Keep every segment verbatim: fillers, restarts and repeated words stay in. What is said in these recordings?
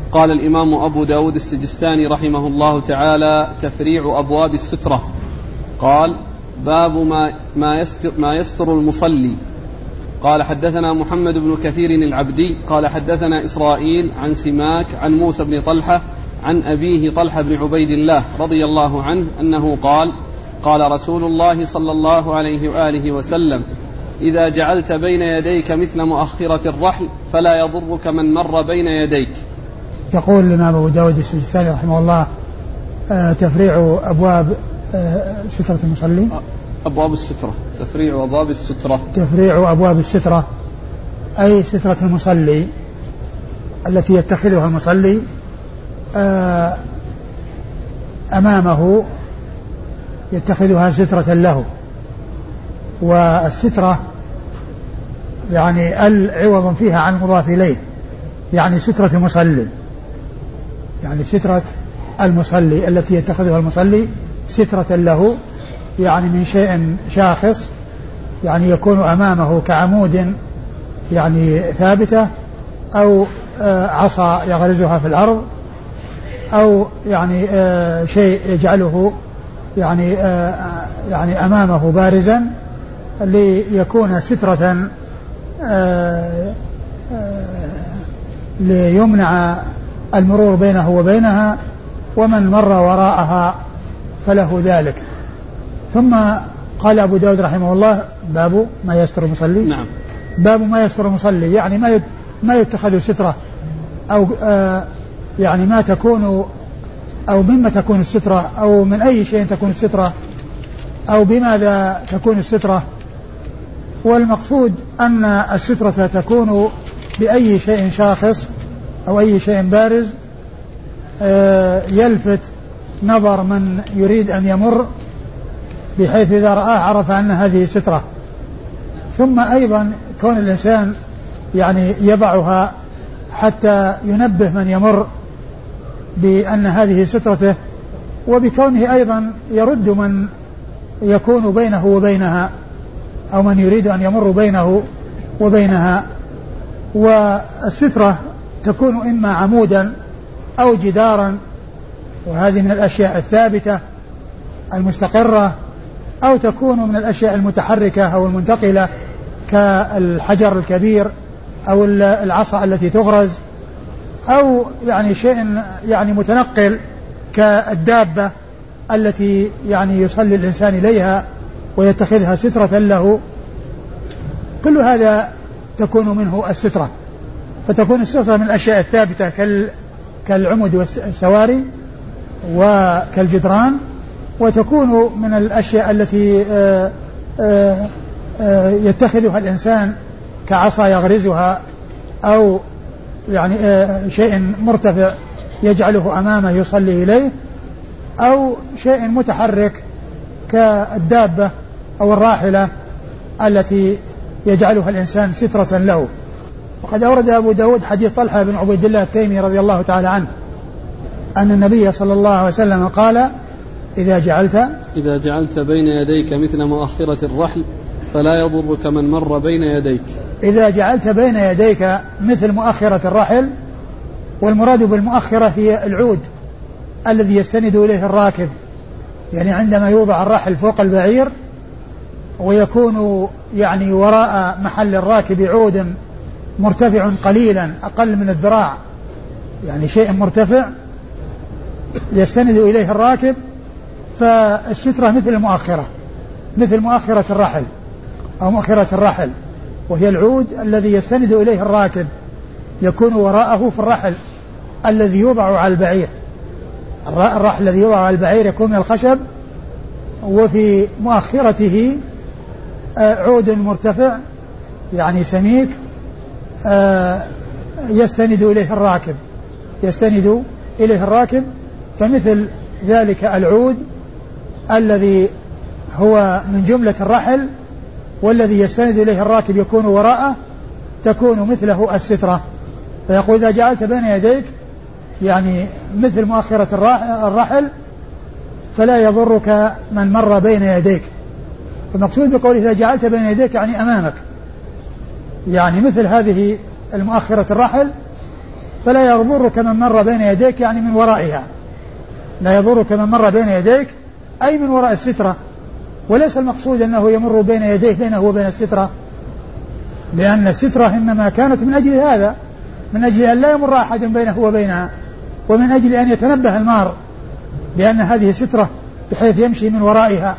قال الإمام أبو داود السجستاني رحمه الله تعالى: تفريع أبواب السترة. قال: باب ما, ما, يستر, ما يستر المصلي. قال: حدثنا محمد بن كثير العبدي قال: حدثنا إسرائيل عن سماك عن موسى بن طلحة عن أبيه طلحة بن عبيد الله رضي الله عنه أنه قال: قال رسول الله صلى الله عليه وآله وسلم: إذا جعلت بين يديك مثل مؤخرة الرحل فلا يضرك من مر بين يديك. يقول الإمام أبو داود السجستاني رحمه الله: آه تفريع أبواب آه سترة المصلي. أبواب السترة، تفريع أبواب السترة. تفريع أبواب السترة أي سترة المصلي التي يتخذها المصلي آه أمامه، يتخذها سترة له. والسترة يعني العوض فيها عن مضاف إليه، يعني سترة المصلي، يعني سترة المصلي التي يتخذها المصلي سترة له، يعني من شيء شاخص، يعني يكون أمامه كعمود يعني ثابتة، أو عصا يغرزها في الأرض، أو يعني شيء يجعله يعني يعني أمامه بارزا ليكون سترة ليمنع المرور بينه وبينها، ومن مر وراءها فله ذلك. ثم قال أبو داود رحمه الله: باب ما يستر المصلي. نعم. باب ما يستر المصلي، يعني ما ما يتخذ سترة، أو آه يعني ما تكون، أو مما تكون السترة، أو من أي شيء تكون السترة، أو بماذا تكون السترة. والمقصود أن السترة تكون بأي شيء شاخص أو أي شيء بارز آه يلفت نظر من يريد أن يمر، بحيث إذا رآه عرف أن هذه سترة. ثم أيضا كون الإنسان يعني يضعها حتى ينبه من يمر بأن هذه سترته، وبكونه أيضا يرد من يكون بينه وبينها، أو من يريد أن يمر بينه وبينها. والسترة تكون إما عمودا أو جدارا، وهذه من الأشياء الثابتة المستقرة، أو تكون من الأشياء المتحركة أو المنتقلة كالحجر الكبير أو العصا التي تغرز، أو يعني شيء يعني متنقل كالدابة التي يعني يصلي الإنسان إليها ويتخذها سترة له. كل هذا تكون منه السترة. فتكون السترة من الأشياء الثابتة كالعمد والسواري وكالجدران، وتكون من الأشياء التي آآ آآ يتخذها الإنسان كعصا يغرزها، أو يعني شيء مرتفع يجعله أمامه يصلي إليه، أو شيء متحرك كالدابة أو الراحلة التي يجعلها الإنسان سترة له. وقد أورد أبو داود حديث طلحة بن عبيد الله التيمي رضي الله تعالى عنه أن النبي صلى الله عليه وسلم قال: إذا جعلت إذا جعلت بين يديك مثل مؤخرة الرحل فلا يضرك من مر بين يديك. إذا جعلت بين يديك مثل مؤخرة الرحل، والمراد بالمؤخرة هي العود الذي يستند إليه الراكب، يعني عندما يوضع الرحل فوق البعير ويكون يعني وراء محل الراكب عود مرتفع قليلا أقل من الذراع، يعني شيء مرتفع يستند إليه الراكب، فالسترة مثل المؤخرة، مثل مؤخرة الرحل أو مؤخرة الرحل، وهي العود الذي يستند إليه الراكب، يكون وراءه في الرحل الذي يوضع على البعير. الرحل الذي يوضع على البعير يكون من الخشب، وفي مؤخرته عود مرتفع يعني سميك يستند إليه الراكب يستند إليه الراكب فمثل ذلك العود الذي هو من جملة الرحل والذي يستند إليه الراكب يكون وراءه، تكون مثله السترة. فيقول: إذا جعلت بين يديك يعني مثل مؤخرة الرحل فلا يضرك من مر بين يديك. فالمقصود بقول إذا جعلت بين يديك يعني أمامك، يعني مثل هذه المؤخرة الرحل فلا يضرك من مر بين يديك يعني من ورائها، لا يضرك من مر بين يديك أي من وراء السترة، وليس المقصود أنه يمر بين يديه بينه وبين السترة، لأن السترة إنما كانت من أجل هذا، من أجل أن لا يمر أحد بينه وبينها، ومن أجل أن يتنبه المار بأن هذه سترة بحيث يمشي من ورائها.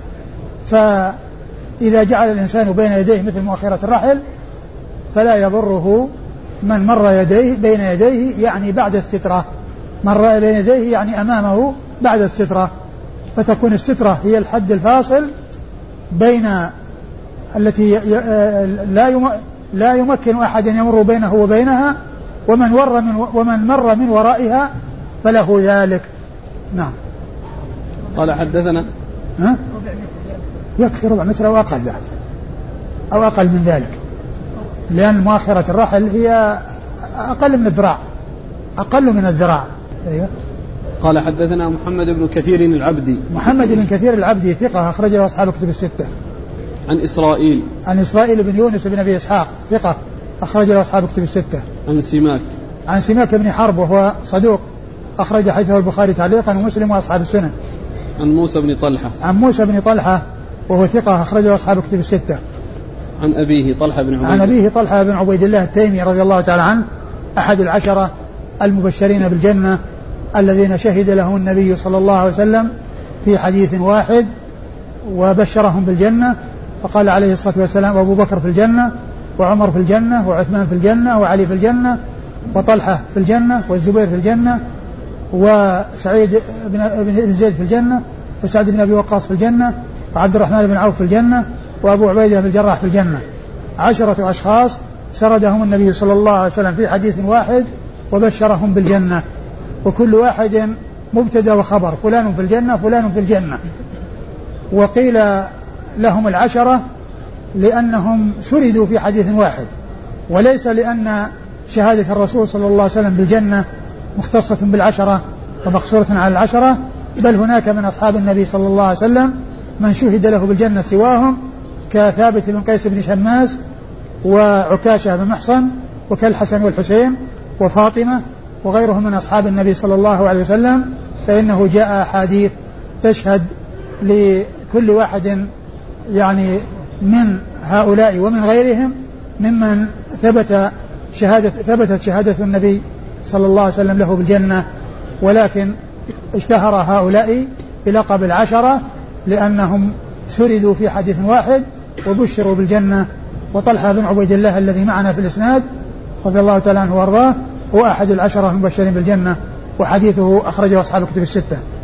فإذا جعل الإنسان بين يديه مثل مؤخرة الرحل فلا يضره من مر يديه بين يديه يعني بعد السترة، مر بين يديه يعني أمامه بعد السترة، فتكون السترة هي الحد الفاصل بين التي لا لا يمكن أحد أن يمر بينه وبينها، ومن مر من ومن مر من ورائها فله ذلك. نعم. قال حدثنا ها؟ يكفي ربع متر أو أقل بعد أو أقل من ذلك، لأن مؤخرة الرحل هي أقل من الذراع، أقل من الذراع. أيوة. قال حدثنا محمد بن كثير العبدي. محمد بن كثير العبدي ثقة أخرج له أصحاب الكتب الستة. عن إسرائيل. عن إسرائيل بن يونس بن أبي إسحاق ثقة أخرج له أصحاب الكتب الستة. عن سماك. عن سماك بن حرب وهو صدوق أخرج حديثه البخاري تعليقا ومسلم وأصحاب السنن. عن موسى بن طلحة. عن موسى بن طلحة وهو ثقة أخرج له أصحاب الكتب الستة. عن أبيه طلحة بن عبيد. عن أبيه طلحة بن عبيد الله التيمي رضي الله تعالى عنه أحد العشرة المبشرين بالجنة الذين شهد لهم النبي صلى الله عليه وسلم في حديث واحد وبشرهم بالجنة، فقال عليه الصلاة والسلام أبو بكر في الجنة وعمر في الجنة وعثمان في الجنة وعلي في الجنة وطلحة في الجنة والزبير في الجنة وسعيد بن زيد في الجنة وسعد بن أبي وقاص في الجنة وعبد الرحمن بن عوف في الجنة وأبو عبيدة بن الجراح في الجنة. عشرة أشخاص سردهم النبي صلى الله عليه وسلم في حديث واحد وبشرهم بالجنة، وكل واحد مبتدأ وخبر، فلان في الجنة فلان في الجنة. وقيل لهم العشرة لأنهم سردوا في حديث واحد، وليس لأن شهادة الرسول صلى الله عليه وسلم بالجنة مختصة بالعشرة ومقصورة على العشرة، بل هناك من أصحاب النبي صلى الله عليه وسلم من شهد له بالجنة سواهم كثابت بن قيس بن شماس وعكاشة بن محصن وكالحسن والحسين وفاطمة وغيرهم من أصحاب النبي صلى الله عليه وسلم، فإنه جاء أحاديث تشهد لكل واحد يعني من هؤلاء ومن غيرهم ممن ثبت شهادة ثبتت شهادة النبي صلى الله عليه وسلم له بالجنة، ولكن اشتهر هؤلاء بلقب العشرة لأنهم سردوا في حديث واحد وبشروا بالجنة. وطلحة بن عبيد الله الذي معنا في الإسناد رضي الله تعالى عنه وارضاه هو أحد العشرة المبشرين بالجنة، وحديثه أخرجه أصحاب الكتب الستة.